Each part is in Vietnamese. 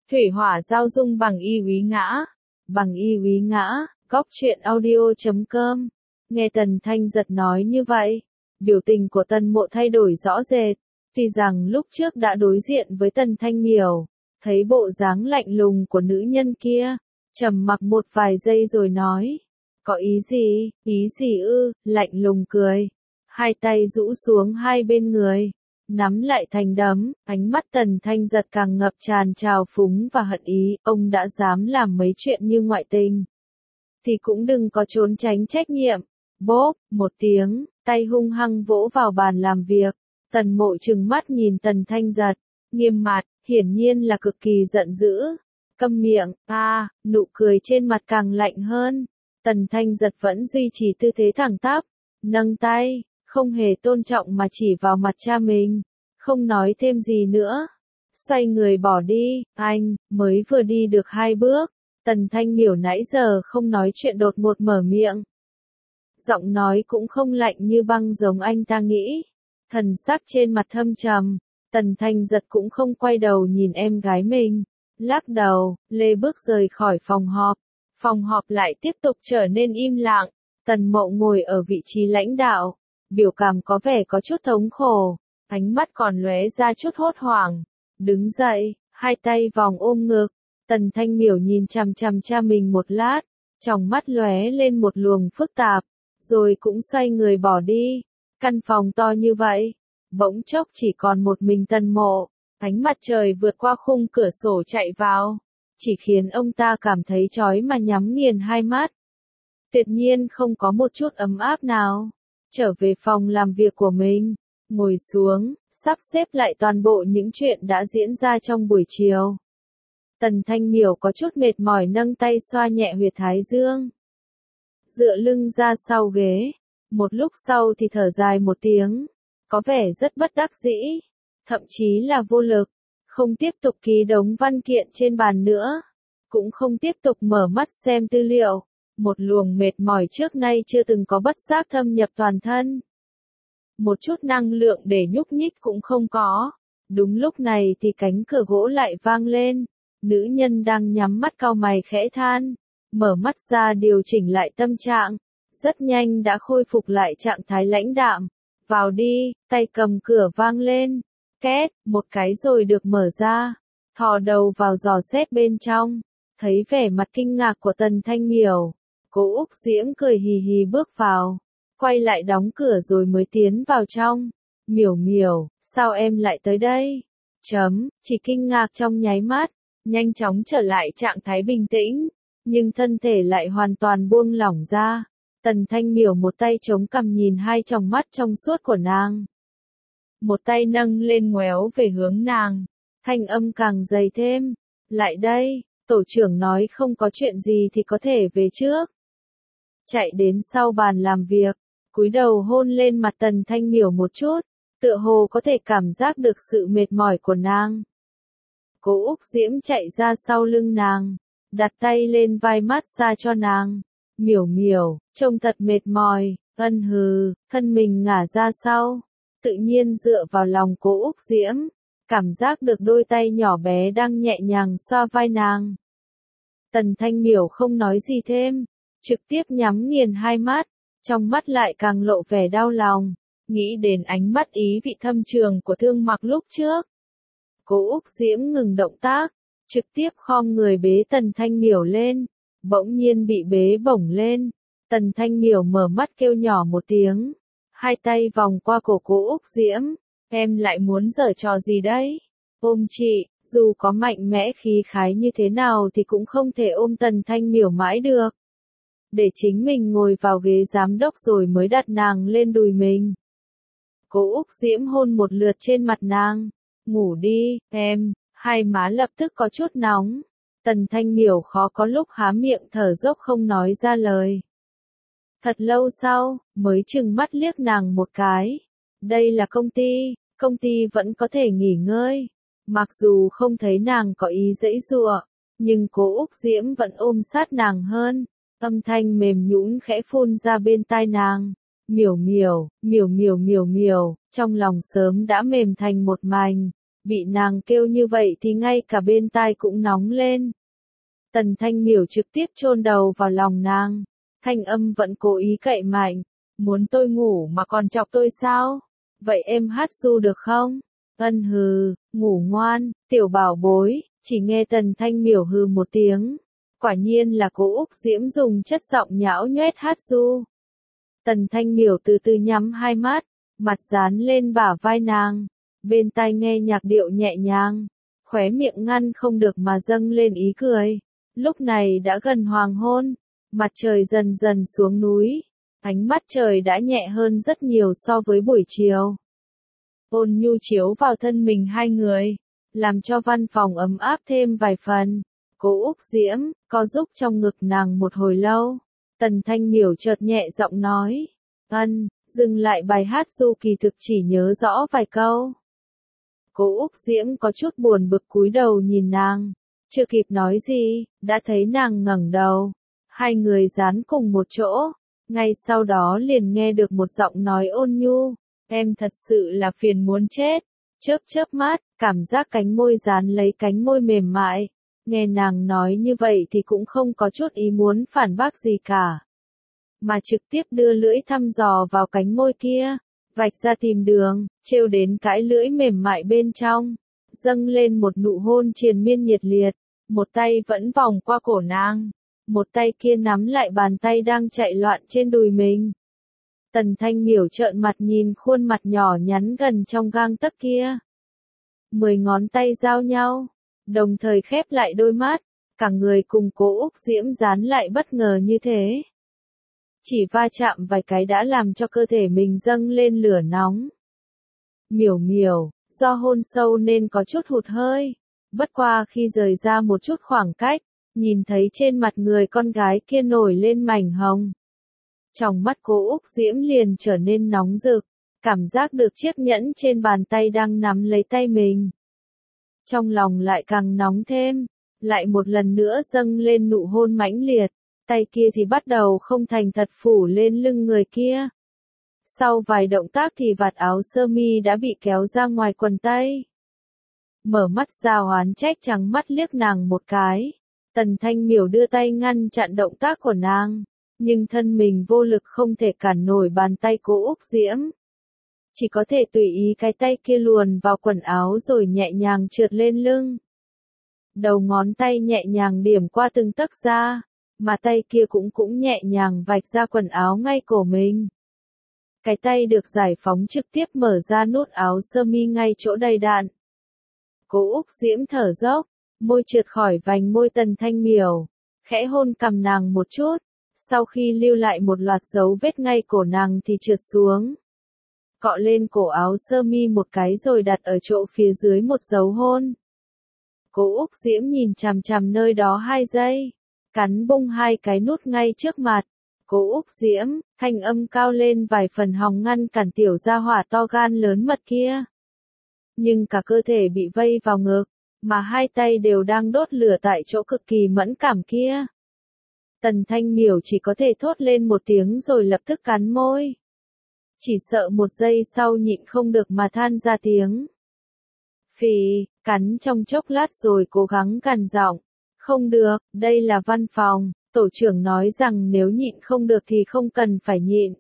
Thủy hỏa giao dung bằng y úy ngã. Bằng y úy ngã, góc truyện audio.com. Nghe Tần Thanh Giật nói như vậy, biểu tình của Tần Mộ thay đổi rõ rệt. Tuy rằng lúc trước đã đối diện với Tần Thanh Miểu, thấy bộ dáng lạnh lùng của nữ nhân kia, trầm mặc một vài giây rồi nói. Có ý gì ư, lạnh lùng cười. Hai tay rũ xuống hai bên người, nắm lại thành đấm, ánh mắt Tần Thanh Giật càng ngập tràn trào phúng và hận ý. Ông đã dám làm mấy chuyện như ngoại tình, thì cũng đừng có trốn tránh trách nhiệm. Bốp, một tiếng, tay hung hăng vỗ vào bàn làm việc. Tần Mộ trừng mắt nhìn Tần Thanh Giật, nghiêm mặt, hiển nhiên là cực kỳ giận dữ. Câm miệng, nụ cười trên mặt càng lạnh hơn. Tần Thanh Giật vẫn duy trì tư thế thẳng tắp, nâng tay, không hề tôn trọng mà chỉ vào mặt cha mình, không nói thêm gì nữa. Xoay người bỏ đi. Anh mới vừa đi được 2 bước, Tần Thanh Miểu nãy giờ không nói chuyện đột ngột mở miệng. Giọng nói cũng không lạnh như băng giống anh ta nghĩ, thần sắc trên mặt thâm trầm. Tần Thanh Giật cũng không quay đầu nhìn em gái mình, lắc đầu, lê bước rời khỏi phòng họp. Phòng họp lại tiếp tục trở nên im lặng. Tần Mộ ngồi ở vị trí lãnh đạo, biểu cảm có vẻ có chút thống khổ, ánh mắt còn lóe ra chút hốt hoảng. Đứng dậy, hai tay vòng ôm ngực. Tần Thanh Miểu nhìn chằm chằm cha mình một lát, trong mắt lóe lên một luồng phức tạp, rồi cũng xoay người bỏ đi. Căn phòng to như vậy, bỗng chốc chỉ còn một mình Tần Mộ. Ánh mặt trời vượt qua khung cửa sổ chạy vào, chỉ khiến ông ta cảm thấy chói mà nhắm nghiền hai mắt. Tuyệt nhiên không có một chút ấm áp nào. Trở về phòng làm việc của mình, ngồi xuống, sắp xếp lại toàn bộ những chuyện đã diễn ra trong buổi chiều. Tần Thanh Miểu có chút mệt mỏi nâng tay xoa nhẹ huyệt thái dương, dựa lưng ra sau ghế. Một lúc sau thì thở dài một tiếng, có vẻ rất bất đắc dĩ, thậm chí là vô lực. Không tiếp tục ký đống văn kiện trên bàn nữa, cũng không tiếp tục mở mắt xem tư liệu. Một luồng mệt mỏi trước nay chưa từng có bất giác thâm nhập toàn thân. Một chút năng lượng để nhúc nhích cũng không có. Đúng lúc này thì cánh cửa gỗ lại vang lên. Nữ nhân đang nhắm mắt cau mày khẽ than, mở mắt ra điều chỉnh lại tâm trạng. Rất nhanh đã khôi phục lại trạng thái lãnh đạm. Vào đi, tay cầm cửa vang lên. Két, một cái rồi được mở ra. Thò đầu vào dò xét bên trong, thấy vẻ mặt kinh ngạc của Tần Thanh Miểu. Cố Úc Diễm cười hì hì bước vào, quay lại đóng cửa rồi mới tiến vào trong. Miểu Miểu, sao em lại tới đây? Chỉ kinh ngạc trong nháy mắt, nhanh chóng trở lại trạng thái bình tĩnh, nhưng thân thể lại hoàn toàn buông lỏng ra. Tần Thanh Miểu một tay chống cằm nhìn hai tròng mắt trong suốt của nàng, một tay nâng lên ngoéo về hướng nàng, thanh âm càng dày thêm. Lại đây, tổ trưởng nói không có chuyện gì thì có thể về trước. Chạy đến sau bàn làm việc, cúi đầu hôn lên mặt Tần Thanh Miểu một chút, tựa hồ có thể cảm giác được sự mệt mỏi của nàng. Cố Úc Diễm chạy ra sau lưng nàng, đặt tay lên vai massage cho nàng. Miểu Miểu, trông thật mệt mỏi. Ân hừ, thân mình ngả ra sau, tự nhiên dựa vào lòng Cố Úc Diễm, cảm giác được đôi tay nhỏ bé đang nhẹ nhàng xoa vai nàng. Tần Thanh Miểu không nói gì thêm, trực tiếp nhắm nghiền hai mắt, trong mắt lại càng lộ vẻ đau lòng, nghĩ đến ánh mắt ý vị thâm trường của Thương Mặc lúc trước. Cố Úc Diễm ngừng động tác, trực tiếp khom người bế Tần Thanh Miểu lên, bỗng nhiên bị bế bổng lên. Tần Thanh Miểu mở mắt kêu nhỏ một tiếng, hai tay vòng qua cổ Cố Úc Diễm. Em lại muốn giở trò gì đấy? Ôm chị, dù có mạnh mẽ khí khái như thế nào thì cũng không thể ôm Tần Thanh Miểu mãi được. Để chính mình ngồi vào ghế giám đốc rồi mới đặt nàng lên đùi mình. Cố Úc Diễm hôn một lượt trên mặt nàng. Ngủ đi, em. Hai má lập tức có chút nóng. Tần Thanh Miểu khó có lúc há miệng thở dốc không nói ra lời. Thật lâu sau, mới chừng mắt liếc nàng một cái. Đây là công ty vẫn có thể nghỉ ngơi. Mặc dù không thấy nàng có ý giãy giụa, nhưng Cố Úc Diễm vẫn ôm sát nàng hơn. Âm thanh mềm nhũn khẽ phun ra bên tai nàng. Miểu Miểu, Miểu Miểu Miểu Miểu, trong lòng sớm đã mềm thành một mảnh. Bị nàng kêu như vậy thì ngay cả bên tai cũng nóng lên. Tần Thanh Miểu trực tiếp chôn đầu vào lòng nàng, thanh âm vẫn cố ý cậy mạnh, muốn tôi ngủ mà còn chọc tôi sao? Vậy em hát ru được không? Ân hừ, ngủ ngoan, tiểu bảo bối, chỉ nghe Tần Thanh Miểu hừ một tiếng. Quả nhiên là cô Úc Diễm dùng chất giọng nhão nhoét hát ru. Tần Thanh Miểu từ từ nhắm hai mắt, mặt dán lên bả vai nàng, bên tai nghe nhạc điệu nhẹ nhàng, khóe miệng ngăn không được mà dâng lên ý cười. Lúc này đã gần hoàng hôn, mặt trời dần dần xuống núi, ánh mắt trời đã nhẹ hơn rất nhiều so với buổi chiều. Ôn nhu chiếu vào thân mình hai người, làm cho văn phòng ấm áp thêm vài phần. Cô Úc Diễm, có giúp trong ngực nàng một hồi lâu. Tần Thanh Miểu chợt nhẹ giọng nói. Dừng lại bài hát ru kỳ thực chỉ nhớ rõ vài câu. Cô Úc Diễm có chút buồn bực cúi đầu nhìn nàng. Chưa kịp nói gì, đã thấy nàng ngẩng đầu. Hai người dán cùng một chỗ. Ngay sau đó liền nghe được một giọng nói ôn nhu. Em thật sự là phiền muốn chết. Chớp chớp mắt, cảm giác cánh môi dán lấy cánh môi mềm mại. Nghe nàng nói như vậy thì cũng không có chút ý muốn phản bác gì cả. Mà trực tiếp đưa lưỡi thăm dò vào cánh môi kia, vạch ra tìm đường, trêu đến cái lưỡi mềm mại bên trong, dâng lên một nụ hôn triền miên nhiệt liệt, một tay vẫn vòng qua cổ nàng, một tay kia nắm lại bàn tay đang chạy loạn trên đùi mình. Tần Thanh Miểu trợn mặt nhìn khuôn mặt nhỏ nhắn gần trong gang tấc kia. 10 ngón tay giao nhau, đồng thời khép lại đôi mắt, cả người cùng Cố Úc Diễm dán lại bất ngờ như thế. Chỉ va chạm vài cái đã làm cho cơ thể mình dâng lên lửa nóng. Miểu miểu, do hôn sâu nên có chút hụt hơi, bất qua khi rời ra một chút khoảng cách, nhìn thấy trên mặt người con gái kia nổi lên mảnh hồng. Trong mắt Cố Úc Diễm liền trở nên nóng rực, cảm giác được chiếc nhẫn trên bàn tay đang nắm lấy tay mình. Trong lòng lại càng nóng thêm, lại một lần nữa dâng lên nụ hôn mãnh liệt, tay kia thì bắt đầu không thành thật phủ lên lưng người kia. Sau vài động tác thì vạt áo sơ mi đã bị kéo ra ngoài quần tây. Mở mắt ra oán trách trắng mắt liếc nàng một cái. Tần Thanh Miểu đưa tay ngăn chặn động tác của nàng, nhưng thân mình vô lực không thể cản nổi bàn tay Cố Úc Diễm. Chỉ có thể tùy ý cái tay kia luồn vào quần áo rồi nhẹ nhàng trượt lên lưng. Đầu ngón tay nhẹ nhàng điểm qua từng tấc da, mà tay kia cũng nhẹ nhàng vạch ra quần áo ngay cổ mình. Cái tay được giải phóng trực tiếp mở ra nút áo sơ mi ngay chỗ đầy đạn. Cố Úc Diễm thở dốc, môi trượt khỏi vành môi Tần Thanh Miểu, khẽ hôn cằm nàng một chút, sau khi lưu lại một loạt dấu vết ngay cổ nàng thì trượt xuống. Cọ lên cổ áo sơ mi một cái rồi đặt ở chỗ phía dưới một dấu hôn. Cố Úc Diễm nhìn chằm chằm nơi đó 2 giây, cắn bung 2 cái nút ngay trước mặt. Cố Úc Diễm, thanh âm cao lên vài phần hòng ngăn cản tiểu gia hỏa to gan lớn mật kia. Nhưng cả cơ thể bị vây vào ngực, mà 2 tay đều đang đốt lửa tại chỗ cực kỳ mẫn cảm kia. Tần Thanh Miểu chỉ có thể thốt lên một tiếng rồi lập tức cắn môi. Chỉ sợ một giây sau nhịn không được mà than ra tiếng. Phì, cắn trong chốc lát rồi cố gắng gằn giọng. Không được, đây là văn phòng, tổ trưởng nói rằng nếu nhịn không được thì không cần phải nhịn.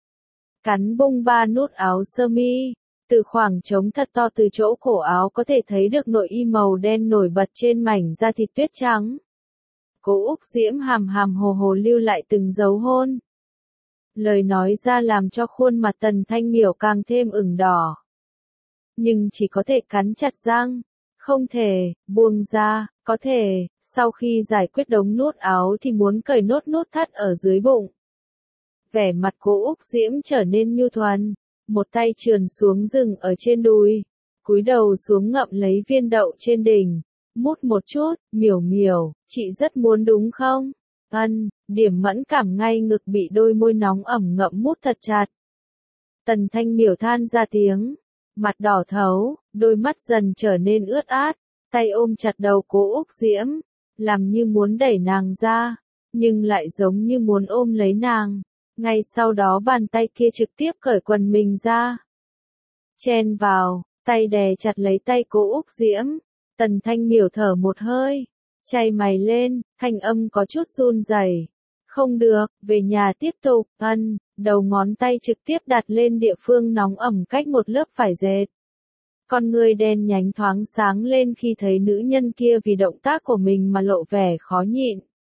Cắn bung 3 nút áo sơ mi, từ khoảng trống thật to từ chỗ cổ áo có thể thấy được nội y màu đen nổi bật trên mảnh da thịt tuyết trắng. Cố Úc Diễm hàm hàm hồ hồ lưu lại từng dấu hôn. Lời nói ra làm cho khuôn mặt Tần Thanh Miểu càng thêm ửng đỏ. Nhưng chỉ có thể cắn chặt răng, không thể buông ra, có thể, sau khi giải quyết đống nút áo thì muốn cởi nốt nút thắt ở dưới bụng. Vẻ mặt Cố Úc Diễm trở nên nhu thuần, một tay trườn xuống dừng ở trên đùi, cúi đầu xuống ngậm lấy viên đậu trên đỉnh, mút một chút, miểu miểu, chị rất muốn đúng không? Điểm mẫn cảm ngay ngực bị đôi môi nóng ẩm ngậm mút thật chặt. Tần Thanh Miểu than ra tiếng, mặt đỏ thấu, đôi mắt dần trở nên ướt át, tay ôm chặt đầu Cố Úc Diễm, làm như muốn đẩy nàng ra, nhưng lại giống như muốn ôm lấy nàng. Ngay sau đó bàn tay kia trực tiếp cởi quần mình ra, chen vào, tay đè chặt lấy tay Cố Úc Diễm. Tần Thanh Miểu thở một hơi, chày mày lên, thanh âm có chút run rẩy. Không được, về nhà tiếp tục, đầu ngón tay trực tiếp đặt lên địa phương nóng ẩm cách một lớp vải dệt. Con người đen nhánh thoáng sáng lên khi thấy nữ nhân kia vì động tác của mình mà lộ vẻ khó nhịn.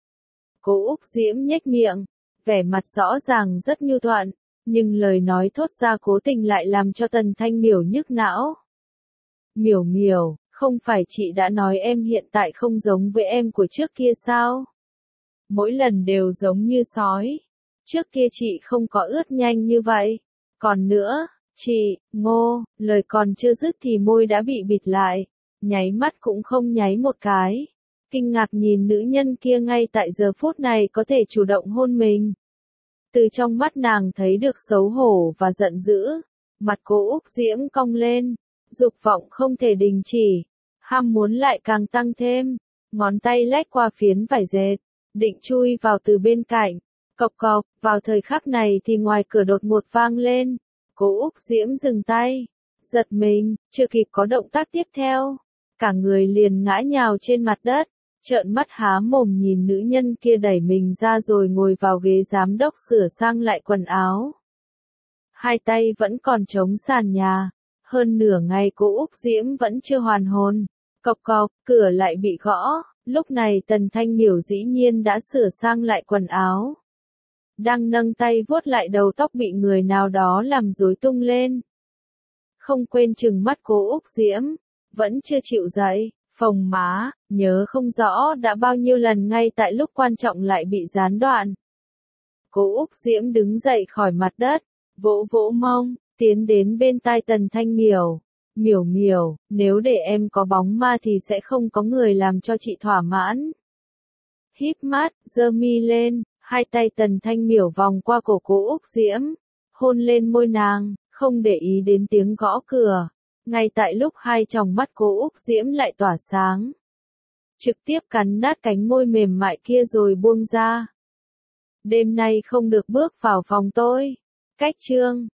Cố Úc Diễm nhếch miệng, vẻ mặt rõ ràng rất nhu thuận, nhưng lời nói thốt ra cố tình lại làm cho Tần Thanh Miểu nhức não. Miểu Miểu, không phải chị đã nói em hiện tại không giống với em của trước kia sao? Mỗi lần đều giống như sói. Trước kia chị không có ướt nhanh như vậy. Còn nữa, chị, Ngô, lời còn chưa dứt thì môi đã bị bịt lại. Nháy mắt cũng không nháy một cái. Kinh ngạc nhìn nữ nhân kia ngay tại giờ phút này có thể chủ động hôn mình. Từ trong mắt nàng thấy được xấu hổ và giận dữ. Mặt Cố Úc Diễm cong lên. Dục vọng không thể đình chỉ. Ham muốn lại càng tăng thêm. Ngón tay lách qua phiến vải dệt. Định chui vào từ bên cạnh. Cộc cộc, vào thời khắc này thì ngoài cửa đột ngột vang lên. Cố Úc Diễm dừng tay. Giật mình, chưa kịp có động tác tiếp theo. Cả người liền ngã nhào trên mặt đất. Trợn mắt há mồm nhìn nữ nhân kia đẩy mình ra rồi ngồi vào ghế giám đốc sửa sang lại quần áo. Hai tay vẫn còn chống sàn nhà. Hơn nửa ngày Cố Úc Diễm vẫn chưa hoàn hồn. Cộc cộc, cửa lại bị gõ. Lúc này Tần Thanh Miểu dĩ nhiên đã sửa sang lại quần áo. Đang nâng tay vuốt lại đầu tóc bị người nào đó làm rối tung lên. Không quên trừng mắt Cố Úc Diễm. Vẫn chưa chịu dậy, phồng má, nhớ không rõ đã bao nhiêu lần ngay tại lúc quan trọng lại bị gián đoạn. Cố Úc Diễm đứng dậy khỏi mặt đất, vỗ vỗ mông, tiến đến bên tai Tần Thanh Miểu. Miểu Miểu, nếu để em có bóng ma thì sẽ không có người làm cho chị thỏa mãn. Híp mắt, giơ mi lên, hai tay Tần Thanh Miểu vòng qua cổ Cố Úc Diễm, hôn lên môi nàng, không để ý đến tiếng gõ cửa. Ngay tại lúc hai tròng mắt Cố Úc Diễm lại tỏa sáng. Trực tiếp cắn nát cánh môi mềm mại kia rồi buông ra. Đêm nay không được bước vào phòng tôi. Cách chương